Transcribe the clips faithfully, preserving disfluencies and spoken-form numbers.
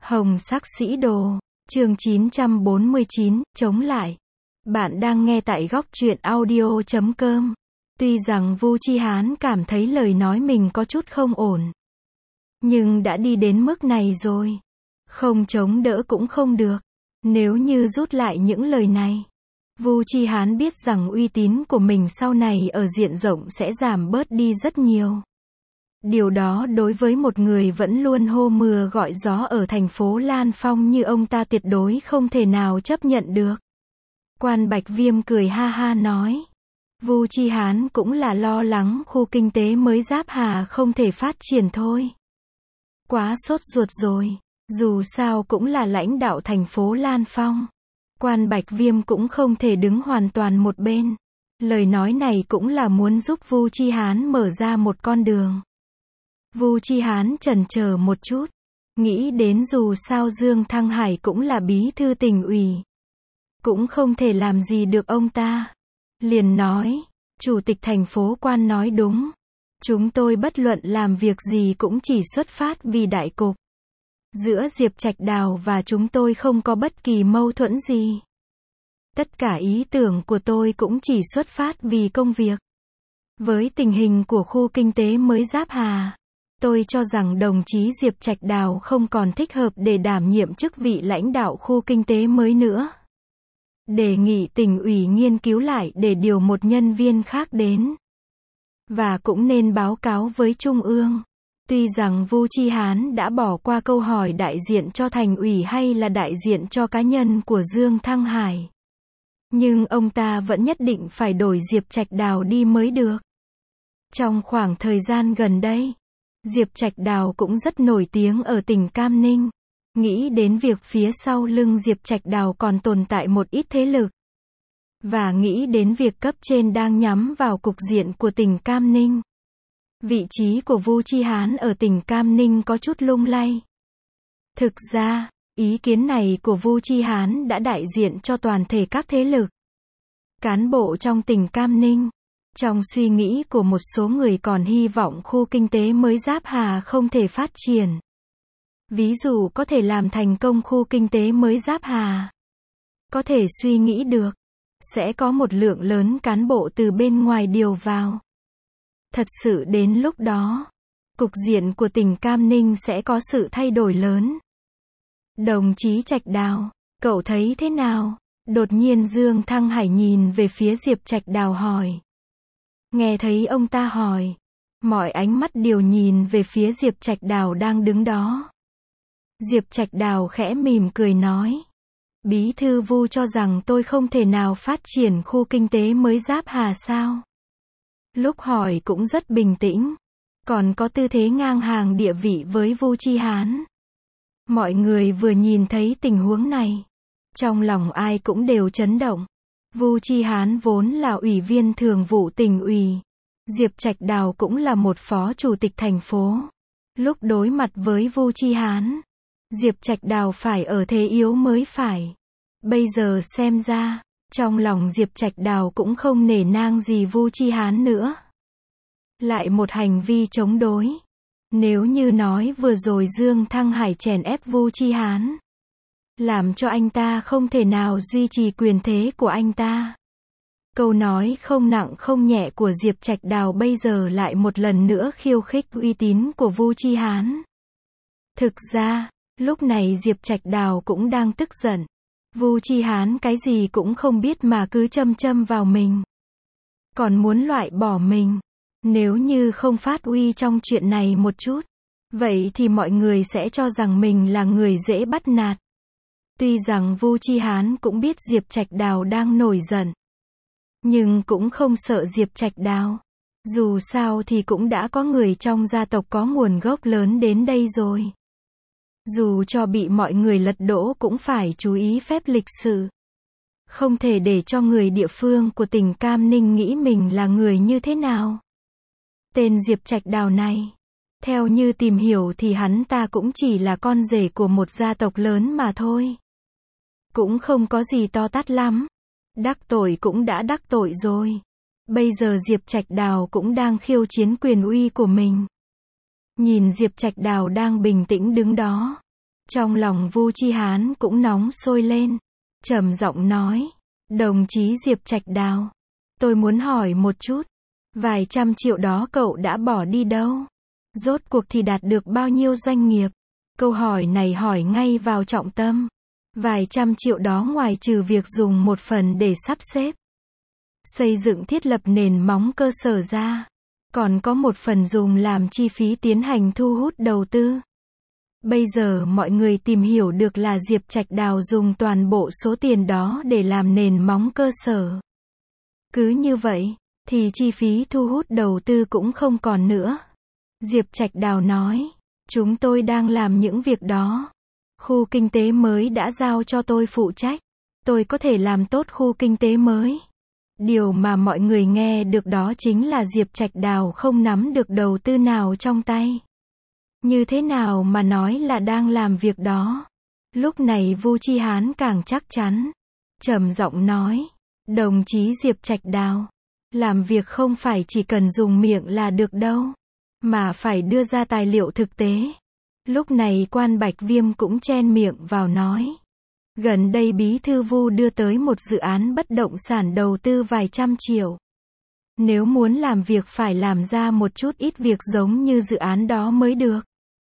Hồng sắc sĩ đồ, chương chín trăm bốn mươi chín, chống lại. Bạn đang nghe tại góc truyện audio chấm com. Tuy rằng Vu Chi Hán cảm thấy lời nói mình có chút không ổn, nhưng đã đi đến mức này rồi, không chống đỡ cũng không được. Nếu như rút lại những lời này, Vu Chi Hán biết rằng uy tín của mình sau này ở diện rộng sẽ giảm bớt đi rất nhiều. Điều đó đối với một người vẫn luôn hô mưa gọi gió ở thành phố Lan Phong như ông ta tuyệt đối không thể nào chấp nhận được. Quan Bạch Viêm cười ha ha nói. Vu Chi Hán cũng là lo lắng khu kinh tế mới Giáp Hà không thể phát triển thôi. Quá sốt ruột rồi, dù sao cũng là lãnh đạo thành phố Lan Phong. Quan Bạch Viêm cũng không thể đứng hoàn toàn một bên. Lời nói này cũng là muốn giúp Vu Chi Hán mở ra một con đường. Vu Chi Hán chần chờ một chút, nghĩ đến dù sao Dương Thăng Hải cũng là bí thư tỉnh ủy, cũng không thể làm gì được ông ta. Liền nói, chủ tịch thành phố Quan nói đúng. Chúng tôi bất luận làm việc gì cũng chỉ xuất phát vì đại cục. Giữa Diệp Trạch Đào và chúng tôi không có bất kỳ mâu thuẫn gì. Tất cả ý tưởng của tôi cũng chỉ xuất phát vì công việc. Với tình hình của khu kinh tế mới Giáp Hà, tôi cho rằng đồng chí Diệp Trạch Đào không còn thích hợp để đảm nhiệm chức vị lãnh đạo khu kinh tế mới nữa. Đề nghị tỉnh ủy nghiên cứu lại để điều một nhân viên khác đến. Và cũng nên báo cáo với Trung ương. Tuy rằng Vu Chi Hán đã bỏ qua câu hỏi đại diện cho thành ủy hay là đại diện cho cá nhân của Dương Thăng Hải, nhưng ông ta vẫn nhất định phải đổi Diệp Trạch Đào đi mới được. Trong khoảng thời gian gần đây, Diệp Trạch Đào cũng rất nổi tiếng ở tỉnh Cam Ninh. Nghĩ đến việc phía sau lưng Diệp Trạch Đào còn tồn tại một ít thế lực, và nghĩ đến việc cấp trên đang nhắm vào cục diện của tỉnh Cam Ninh, vị trí của Vu Chi Hán ở tỉnh Cam Ninh có chút lung lay. Thực ra, ý kiến này của Vu Chi Hán đã đại diện cho toàn thể các thế lực, cán bộ trong tỉnh Cam Ninh. Trong suy nghĩ của một số người còn hy vọng khu kinh tế mới Giáp Hà không thể phát triển. Ví dụ có thể làm thành công khu kinh tế mới Giáp Hà, có thể suy nghĩ được, sẽ có một lượng lớn cán bộ từ bên ngoài điều vào. Thật sự đến lúc đó, cục diện của tỉnh Cam Ninh sẽ có sự thay đổi lớn. Đồng chí Trạch Đào, cậu thấy thế nào? Đột nhiên Dương Thăng Hải nhìn về phía Diệp Trạch Đào hỏi. Nghe thấy ông ta hỏi, mọi ánh mắt đều nhìn về phía Diệp Trạch Đào đang đứng đó. Diệp Trạch Đào khẽ mỉm cười nói. Bí thư Vu cho rằng tôi không thể nào phát triển khu kinh tế mới Giáp Hà sao? Lúc hỏi cũng rất bình tĩnh, còn có tư thế ngang hàng địa vị với Vu Chi Hán. Mọi người vừa nhìn thấy tình huống này, trong lòng ai cũng đều chấn động. Vu Chi Hán vốn là ủy viên thường vụ tỉnh ủy, Diệp Trạch Đào cũng là một phó chủ tịch thành phố. Lúc đối mặt với Vu Chi Hán, Diệp Trạch Đào phải ở thế yếu mới phải. Bây giờ xem ra, trong lòng Diệp Trạch Đào cũng không nể nang gì Vu Chi Hán nữa. Lại một hành vi chống đối. Nếu như nói vừa rồi Dương Thăng Hải chèn ép Vu Chi Hán, làm cho anh ta không thể nào duy trì quyền thế của anh ta. Câu nói không nặng không nhẹ của Diệp Trạch Đào bây giờ lại một lần nữa khiêu khích uy tín của Vu Chi Hán. Thực ra, lúc này Diệp Trạch Đào cũng đang tức giận. Vu Chi Hán cái gì cũng không biết mà cứ châm châm vào mình, còn muốn loại bỏ mình. Nếu như không phát uy trong chuyện này một chút, vậy thì mọi người sẽ cho rằng mình là người dễ bắt nạt. Tuy rằng Vu Chi Hán cũng biết Diệp Trạch Đào đang nổi giận, nhưng cũng không sợ Diệp Trạch Đào. Dù sao thì cũng đã có người trong gia tộc có nguồn gốc lớn đến đây rồi. Dù cho bị mọi người lật đổ cũng phải chú ý phép lịch sự. Không thể để cho người địa phương của tỉnh Cam Ninh nghĩ mình là người như thế nào. Tên Diệp Trạch Đào này, theo như tìm hiểu thì hắn ta cũng chỉ là con rể của một gia tộc lớn mà thôi. Cũng không có gì to tát lắm. Đắc tội cũng đã đắc tội rồi. Bây giờ Diệp Trạch Đào cũng đang khiêu chiến quyền uy của mình. Nhìn Diệp Trạch Đào đang bình tĩnh đứng đó, Trong lòng Vu Chi Hán cũng nóng sôi lên, trầm giọng nói, đồng chí Diệp Trạch Đào, tôi muốn hỏi một chút, vài trăm triệu đó cậu đã bỏ đi đâu? Rốt cuộc thì đạt được bao nhiêu doanh nghiệp? Câu hỏi này hỏi ngay vào trọng tâm. Vài trăm triệu đó ngoài trừ việc dùng một phần để sắp xếp, xây dựng thiết lập nền móng cơ sở ra, còn có một phần dùng làm chi phí tiến hành thu hút đầu tư. Bây giờ mọi người tìm hiểu được là Diệp Trạch Đào dùng toàn bộ số tiền đó để làm nền móng cơ sở. Cứ như vậy, thì chi phí thu hút đầu tư cũng không còn nữa. Diệp Trạch Đào nói, chúng tôi đang làm những việc đó. Khu kinh tế mới đã giao cho tôi phụ trách. Tôi có thể làm tốt khu kinh tế mới. Điều mà mọi người nghe được đó chính là Diệp Trạch Đào không nắm được đầu tư nào trong tay. Như thế nào mà nói là đang làm việc đó? Lúc này Vu Chi Hán càng chắc chắn. Trầm giọng nói, đồng chí Diệp Trạch Đào, làm việc không phải chỉ cần dùng miệng là được đâu, mà phải đưa ra tài liệu thực tế. Lúc này Quan Bạch Viêm cũng chen miệng vào nói. Gần đây Bí thư Vu đưa tới một dự án bất động sản đầu tư vài trăm triệu. Nếu muốn làm việc phải làm ra một chút ít việc giống như dự án đó mới được.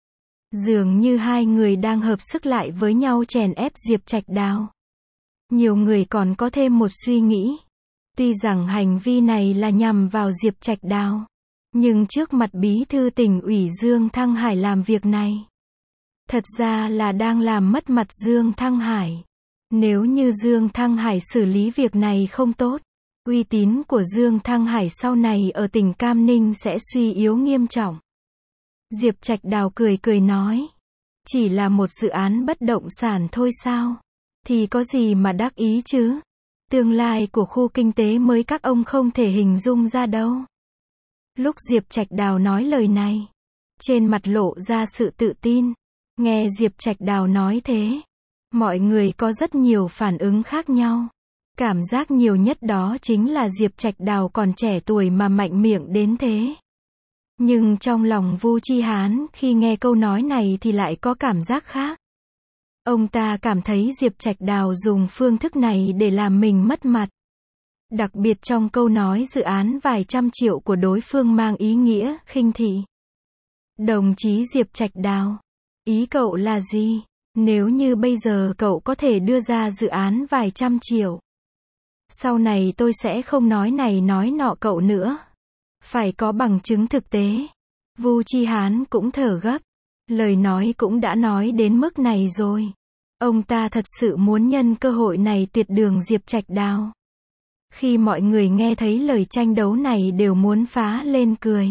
Dường như hai người đang hợp sức lại với nhau chèn ép Diệp Trạch Đào. Nhiều người còn có thêm một suy nghĩ. Tuy rằng hành vi này là nhằm vào Diệp Trạch Đào, nhưng trước mặt Bí thư tỉnh ủy Dương Thăng Hải làm việc này, thật ra là đang làm mất mặt Dương Thăng Hải. Nếu như Dương Thăng Hải xử lý việc này không tốt, uy tín của Dương Thăng Hải sau này ở tỉnh Cam Ninh sẽ suy yếu nghiêm trọng. Diệp Trạch Đào cười cười nói, chỉ là một dự án bất động sản thôi sao? Thì có gì mà đắc ý chứ? Tương lai của khu kinh tế mới các ông không thể hình dung ra đâu. Lúc Diệp Trạch Đào nói lời này, trên mặt lộ ra sự tự tin. Nghe Diệp Trạch Đào nói thế, mọi người có rất nhiều phản ứng khác nhau. Cảm giác nhiều nhất đó chính là Diệp Trạch Đào còn trẻ tuổi mà mạnh miệng đến thế. Nhưng trong lòng Vu Chi Hán khi nghe câu nói này thì lại có cảm giác khác. Ông ta cảm thấy Diệp Trạch Đào dùng phương thức này để làm mình mất mặt. Đặc biệt trong câu nói dự án vài trăm triệu của đối phương mang ý nghĩa khinh thị. Đồng chí Diệp Trạch Đào, ý cậu là gì? Nếu như bây giờ cậu có thể đưa ra dự án vài trăm triệu, sau này tôi sẽ không nói này nói nọ cậu nữa. Phải có bằng chứng thực tế. Vu Chi Hán cũng thở gấp. Lời nói cũng đã nói đến mức này rồi. Ông ta thật sự muốn nhân cơ hội này tuyệt đường Diệp Trạch Đào. Khi mọi người nghe thấy lời tranh đấu này đều muốn phá lên cười.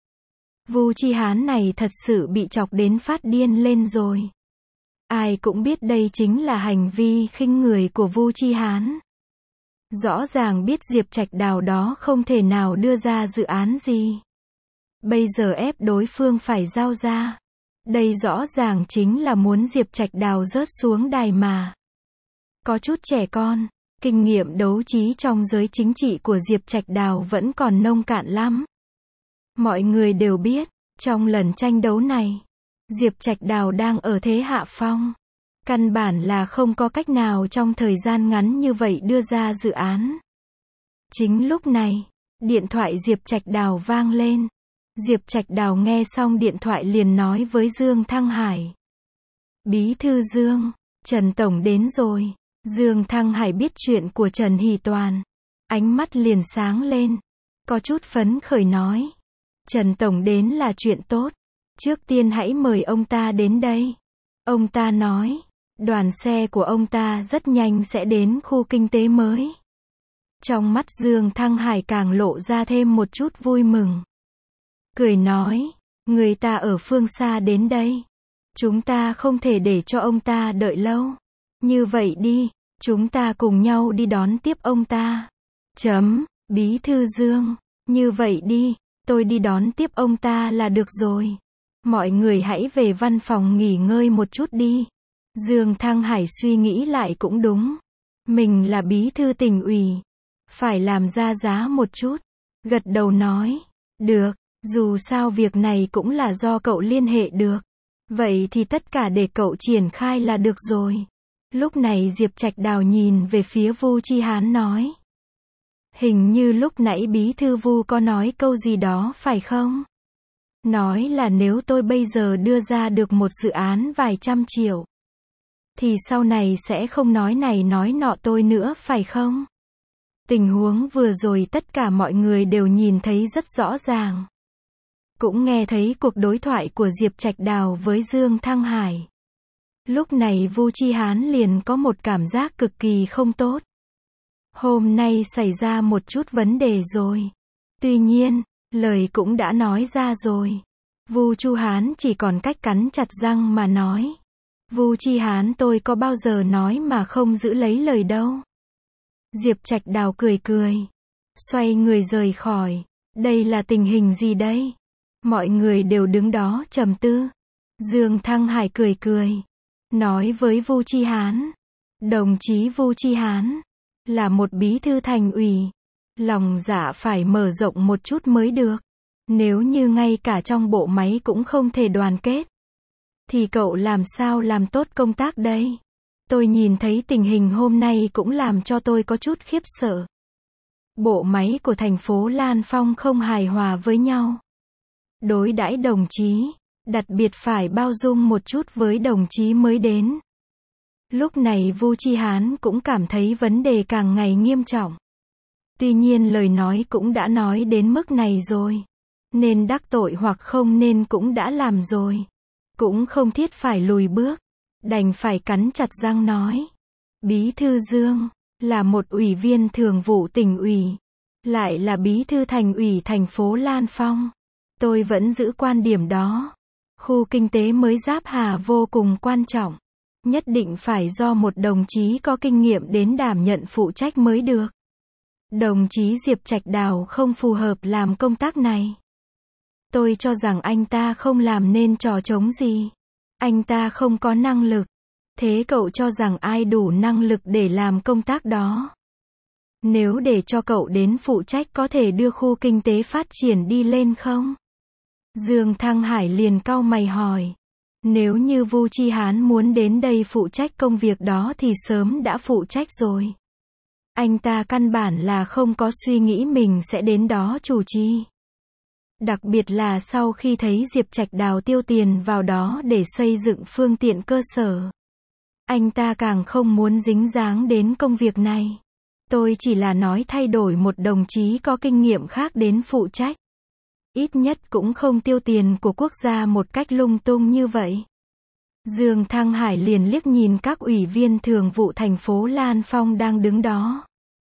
Vu Chi Hán này thật sự bị chọc đến phát điên lên rồi. Ai cũng biết đây chính là hành vi khinh người của Vu Chi Hán. Rõ ràng biết Diệp Trạch Đào đó không thể nào đưa ra dự án gì. Bây giờ ép đối phương phải giao ra. Đây rõ ràng chính là muốn Diệp Trạch Đào rớt xuống đài mà. Có chút trẻ con, kinh nghiệm đấu trí trong giới chính trị của Diệp Trạch Đào vẫn còn nông cạn lắm. Mọi người đều biết, trong lần tranh đấu này, Diệp Trạch Đào đang ở thế hạ phong. Căn bản là không có cách nào trong thời gian ngắn như vậy đưa ra dự án. Chính lúc này, điện thoại Diệp Trạch Đào vang lên. Diệp Trạch Đào nghe xong điện thoại liền nói với Dương Thăng Hải. Bí thư Dương, Trần Tổng đến rồi. Dương Thăng Hải biết chuyện của Trần Hỷ Toàn. Ánh mắt liền sáng lên. Có chút phấn khởi nói. Trần Tổng đến là chuyện tốt. Trước tiên hãy mời ông ta đến đây. Ông ta nói. Đoàn xe của ông ta rất nhanh sẽ đến khu kinh tế mới. Trong mắt Dương Thăng Hải càng lộ ra thêm một chút vui mừng. Cười nói, người ta ở phương xa đến đây. Chúng ta không thể để cho ông ta đợi lâu. Như vậy đi, chúng ta cùng nhau đi đón tiếp ông ta. Chấm, Bí thư Dương, như vậy đi, tôi đi đón tiếp ông ta là được rồi. Mọi người hãy về văn phòng nghỉ ngơi một chút đi. Dương Thăng Hải suy nghĩ lại cũng đúng. Mình là bí thư tỉnh ủy. Phải làm ra giá một chút. Gật đầu nói. Được, dù sao việc này cũng là do cậu liên hệ được. Vậy thì tất cả để cậu triển khai là được rồi. Lúc này Diệp Trạch Đào nhìn về phía Vu Chi Hán nói. Hình như lúc nãy bí thư Vu có nói câu gì đó phải không? Nói là nếu tôi bây giờ đưa ra được một dự án vài trăm triệu, thì sau này sẽ không nói này nói nọ tôi nữa phải không? Tình huống vừa rồi tất cả mọi người đều nhìn thấy rất rõ ràng. Cũng nghe thấy cuộc đối thoại của Diệp Trạch Đào với Dương Thăng Hải. Lúc này Vu Chi Hán liền có một cảm giác cực kỳ không tốt. Hôm nay xảy ra một chút vấn đề rồi. Tuy nhiên, lời cũng đã nói ra rồi. Vu Chu Hán chỉ còn cách cắn chặt răng mà nói. Vu Chi Hán tôi có bao giờ nói mà không giữ lấy lời đâu. Diệp Trạch Đào cười cười. Xoay người rời khỏi. Đây là tình hình gì đây? Mọi người đều đứng đó trầm tư. Dương Thăng Hải cười cười. Nói với Vu Chi Hán. Đồng chí Vu Chi Hán. Là một bí thư thành ủy. Lòng dạ phải mở rộng một chút mới được. Nếu như ngay cả trong bộ máy cũng không thể đoàn kết, thì cậu làm sao làm tốt công tác đây? Tôi nhìn thấy tình hình hôm nay cũng làm cho tôi có chút khiếp sợ. Bộ máy của thành phố Lan Phong không hài hòa với nhau. Đối đãi đồng chí, đặc biệt phải bao dung một chút với đồng chí mới đến. Lúc này Vu Chi Hán cũng cảm thấy vấn đề càng ngày nghiêm trọng. Tuy nhiên lời nói cũng đã nói đến mức này rồi. Nên đắc tội hoặc không nên cũng đã làm rồi. Cũng không thiết phải lùi bước. Đành phải cắn chặt răng nói. Bí thư Dương, là một ủy viên thường vụ tỉnh ủy. Lại là bí thư thành ủy thành phố Lan Phong. Tôi vẫn giữ quan điểm đó. Khu kinh tế mới Giáp Hà vô cùng quan trọng. Nhất định phải do một đồng chí có kinh nghiệm đến đảm nhận phụ trách mới được. Đồng chí Diệp Trạch Đào không phù hợp làm công tác này. Tôi cho rằng anh ta không làm nên trò trống gì. Anh ta không có năng lực. Thế cậu cho rằng ai đủ năng lực để làm công tác đó? Nếu để cho cậu đến phụ trách có thể đưa khu kinh tế phát triển đi lên không? Dương Thăng Hải liền cau mày hỏi. Nếu như Vu Chi Hán muốn đến đây phụ trách công việc đó thì sớm đã phụ trách rồi. Anh ta căn bản là không có suy nghĩ mình sẽ đến đó chủ trì. Đặc biệt là sau khi thấy Diệp Trạch Đào tiêu tiền vào đó để xây dựng phương tiện cơ sở. Anh ta càng không muốn dính dáng đến công việc này. Tôi chỉ là nói thay đổi một đồng chí có kinh nghiệm khác đến phụ trách. Ít nhất cũng không tiêu tiền của quốc gia một cách lung tung như vậy. Dương Thăng Hải liền liếc nhìn các ủy viên thường vụ thành phố Lan Phong đang đứng đó.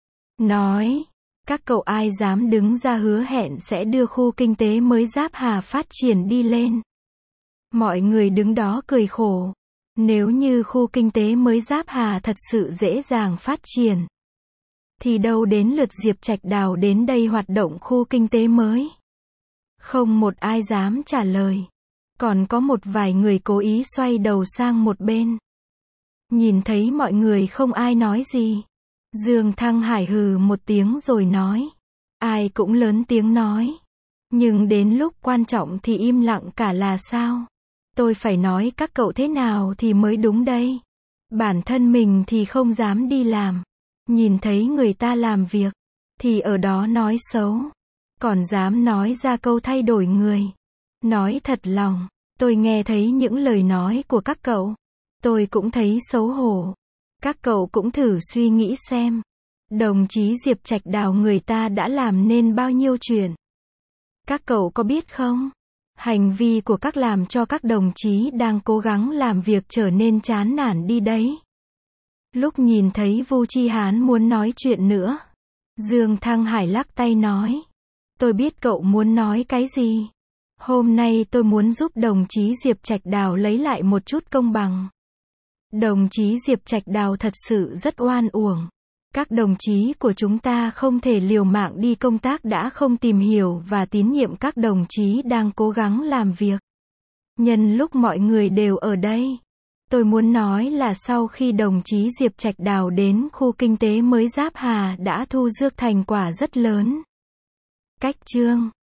Nói, các cậu ai dám đứng ra hứa hẹn sẽ đưa khu kinh tế mới Giáp Hà phát triển đi lên. Mọi người đứng đó cười khổ. Nếu như khu kinh tế mới Giáp Hà thật sự dễ dàng phát triển, thì đâu đến lượt Diệp Trạch Đào đến đây hoạt động khu kinh tế mới. Không một ai dám trả lời. Còn có một vài người cố ý xoay đầu sang một bên. Nhìn thấy mọi người không ai nói gì. Dương Thăng Hải hừ một tiếng rồi nói. Ai cũng lớn tiếng nói. Nhưng đến lúc quan trọng thì im lặng cả là sao? Tôi phải nói các cậu thế nào thì mới đúng đây. Bản thân mình thì không dám đi làm. Nhìn thấy người ta làm việc, thì ở đó nói xấu. Còn dám nói ra câu thay đổi người. Nói thật lòng, tôi nghe thấy những lời nói của các cậu. Tôi cũng thấy xấu hổ. Các cậu cũng thử suy nghĩ xem. Đồng chí Diệp Trạch Đào người ta đã làm nên bao nhiêu chuyện. Các cậu có biết không? Hành vi của các làm cho các đồng chí đang cố gắng làm việc trở nên chán nản đi đấy. Lúc nhìn thấy Vu Chi Hán muốn nói chuyện nữa, Dương Thăng Hải lắc tay nói. Tôi biết cậu muốn nói cái gì. Hôm nay tôi muốn giúp đồng chí Diệp Trạch Đào lấy lại một chút công bằng. Đồng chí Diệp Trạch Đào thật sự rất oan uổng. Các đồng chí của chúng ta không thể liều mạng đi công tác đã không tìm hiểu và tín nhiệm các đồng chí đang cố gắng làm việc. Nhân lúc mọi người đều ở đây, tôi muốn nói là sau khi đồng chí Diệp Trạch Đào đến khu kinh tế mới Giáp Hà đã thu được thành quả rất lớn. Cách chương